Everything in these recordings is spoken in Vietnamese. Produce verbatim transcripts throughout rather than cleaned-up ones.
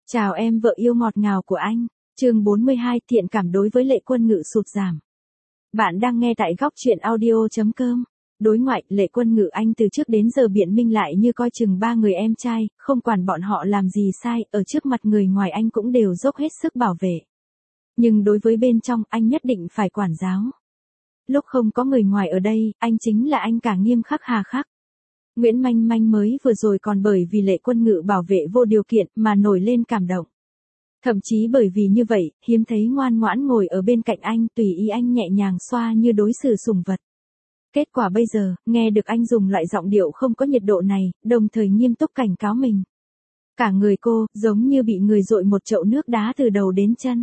Chào em vợ yêu ngọt ngào của anh. Chương bốn mươi hai, thiện cảm đối với Lệ Quân Ngự sụt giảm. Bạn đang nghe tại góc truyện audio chấm com. Đối ngoại, Lệ Quân Ngự anh từ trước đến giờ biện minh lại như coi chừng ba người em trai, không quản bọn họ làm gì sai, ở trước mặt người ngoài anh cũng đều dốc hết sức bảo vệ. Nhưng đối với bên trong, anh nhất định phải quản giáo. Lúc không có người ngoài ở đây, anh chính là anh cả nghiêm khắc hà khắc. Nguyễn Manh Manh mới vừa rồi còn bởi vì Lệ Quân Ngự bảo vệ vô điều kiện mà nổi lên cảm động. Thậm chí bởi vì như vậy, hiếm thấy ngoan ngoãn ngồi ở bên cạnh anh tùy ý anh nhẹ nhàng xoa như đối xử sủng vật. Kết quả bây giờ, nghe được anh dùng loại giọng điệu không có nhiệt độ này, đồng thời nghiêm túc cảnh cáo mình. Cả người cô, giống như bị người dội một chậu nước đá từ đầu đến chân.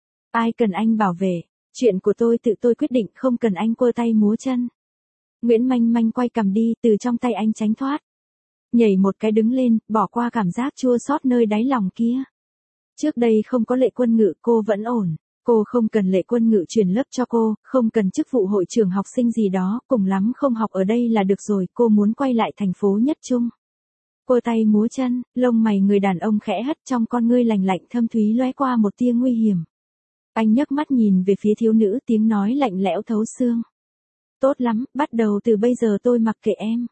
Ai cần anh bảo vệ, chuyện của tôi tự tôi quyết định, không cần anh quơ tay múa chân. Nguyễn Manh Manh quay cằm đi, từ trong tay anh tránh thoát. Nhảy một cái đứng lên, bỏ qua cảm giác chua xót nơi đáy lòng kia. Trước đây không có Lệ Quân Ngự cô vẫn ổn. Cô không cần Lệ Quân Ngự truyền lớp cho cô, không cần chức vụ hội trưởng học sinh gì đó, cùng lắm không học ở đây là được rồi, cô muốn quay lại thành phố Nhất Trung. Quơ tay múa chân, lông mày người đàn ông khẽ hất, trong con ngươi lành lạnh thâm thúy lóe qua một tia nguy hiểm. Anh nhấc mắt nhìn về phía thiếu nữ, tiếng nói lạnh lẽo thấu xương. Tốt lắm, bắt đầu từ bây giờ tôi mặc kệ em.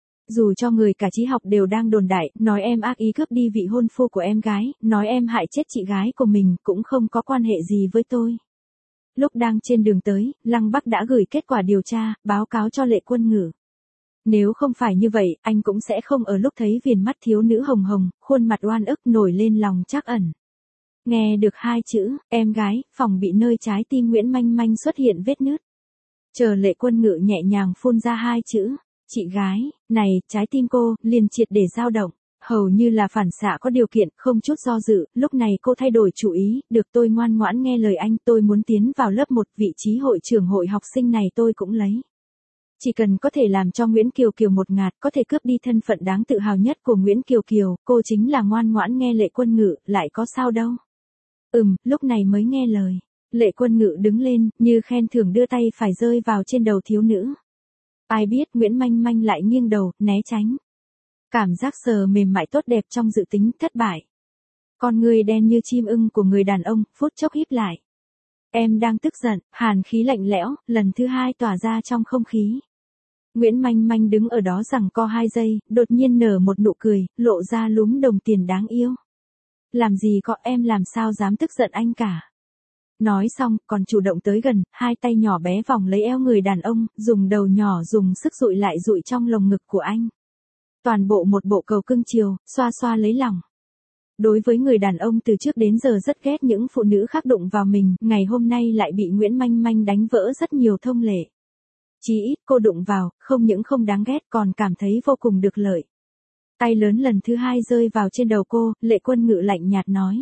Dù cho người cả trí học đều đang đồn đại, nói em ác ý cướp đi vị hôn phu của em gái, nói em hại chết chị gái của mình, cũng không có quan hệ gì với tôi. Lúc đang trên đường tới, Lăng Bắc đã gửi kết quả điều tra, báo cáo cho Lệ Quân Ngự. Nếu không phải như vậy, anh cũng sẽ không ở lúc thấy viền mắt thiếu nữ hồng hồng, khuôn mặt oan ức nổi lên lòng trắc ẩn. Nghe được hai chữ, em gái, phòng bị nơi trái tim Nguyễn Manh Manh xuất hiện vết nứt. Chờ Lệ Quân Ngự nhẹ nhàng phun ra hai chữ, chị gái, này, trái tim cô, liền triệt để dao động, hầu như là phản xạ có điều kiện, không chút do dự, lúc này cô thay đổi chủ ý, được tôi ngoan ngoãn nghe lời anh, tôi muốn tiến vào lớp một, vị trí hội trưởng hội học sinh này tôi cũng lấy. Chỉ cần có thể làm cho Nguyễn Kiều Kiều một ngạt, có thể cướp đi thân phận đáng tự hào nhất của Nguyễn Kiều Kiều, cô chính là ngoan ngoãn nghe Lệ Quân Ngự, lại có sao đâu. Ừm, lúc này mới nghe lời. Lệ Quân Ngự đứng lên, như khen thưởng đưa tay phải rơi vào trên đầu thiếu nữ. Ai biết Nguyễn Manh Manh lại nghiêng đầu, né tránh. Cảm giác sờ mềm mại tốt đẹp trong dự tính thất bại. Con người đen như chim ưng của người đàn ông, phút chốc híp lại. Em đang tức giận, hàn khí lạnh lẽo, lần thứ hai tỏa ra trong không khí. Nguyễn Manh Manh đứng ở đó giằng co hai giây, đột nhiên nở một nụ cười, lộ ra lúm đồng tiền đáng yêu. Làm gì có, em làm sao dám tức giận anh cả. Nói xong, còn chủ động tới gần, hai tay nhỏ bé vòng lấy eo người đàn ông, dùng đầu nhỏ dùng sức dụi lại dụi trong lồng ngực của anh. Toàn bộ một bộ cầu cưng chiều, xoa xoa lấy lòng. Đối với người đàn ông từ trước đến giờ rất ghét những phụ nữ khác đụng vào mình, ngày hôm nay lại bị Nguyễn Manh Manh đánh vỡ rất nhiều thông lệ. Chí ít cô đụng vào, không những không đáng ghét còn cảm thấy vô cùng được lợi. Tay lớn lần thứ hai rơi vào trên đầu cô, Lệ Quân Ngự lạnh nhạt nói.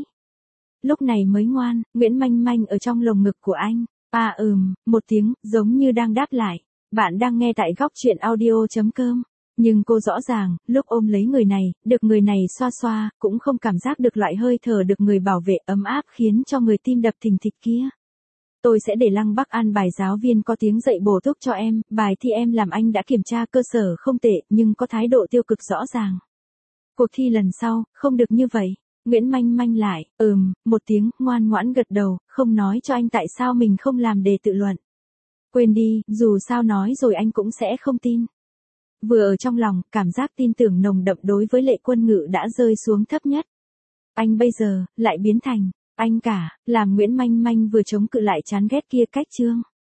Lúc này mới ngoan, Nguyễn Manh Manh ở trong lồng ngực của anh. À ừm, một tiếng, giống như đang đáp lại. Bạn đang nghe tại góc truyện audio chấm com. Nhưng cô rõ ràng, lúc ôm lấy người này, được người này xoa xoa, cũng không cảm giác được loại hơi thở được người bảo vệ ấm áp khiến cho người tim đập thình thịch kia. Tôi sẽ để Lăng Bắc an bài giáo viên có tiếng dạy bổ túc cho em, bài thi em làm anh đã kiểm tra cơ sở không tệ, nhưng có thái độ tiêu cực rõ ràng. Cuộc thi lần sau, không được như vậy. Nguyễn Manh Manh lại, ừm, một tiếng, ngoan ngoãn gật đầu, không nói cho anh tại sao mình không làm đề tự luận. Quên đi, dù sao nói rồi anh cũng sẽ không tin. Vừa ở trong lòng, cảm giác tin tưởng nồng đậm đối với Lệ Quân Ngự đã rơi xuống thấp nhất. Anh bây giờ, lại biến thành, anh cả, làm Nguyễn Manh Manh vừa chống cự lại chán ghét kia cách chương.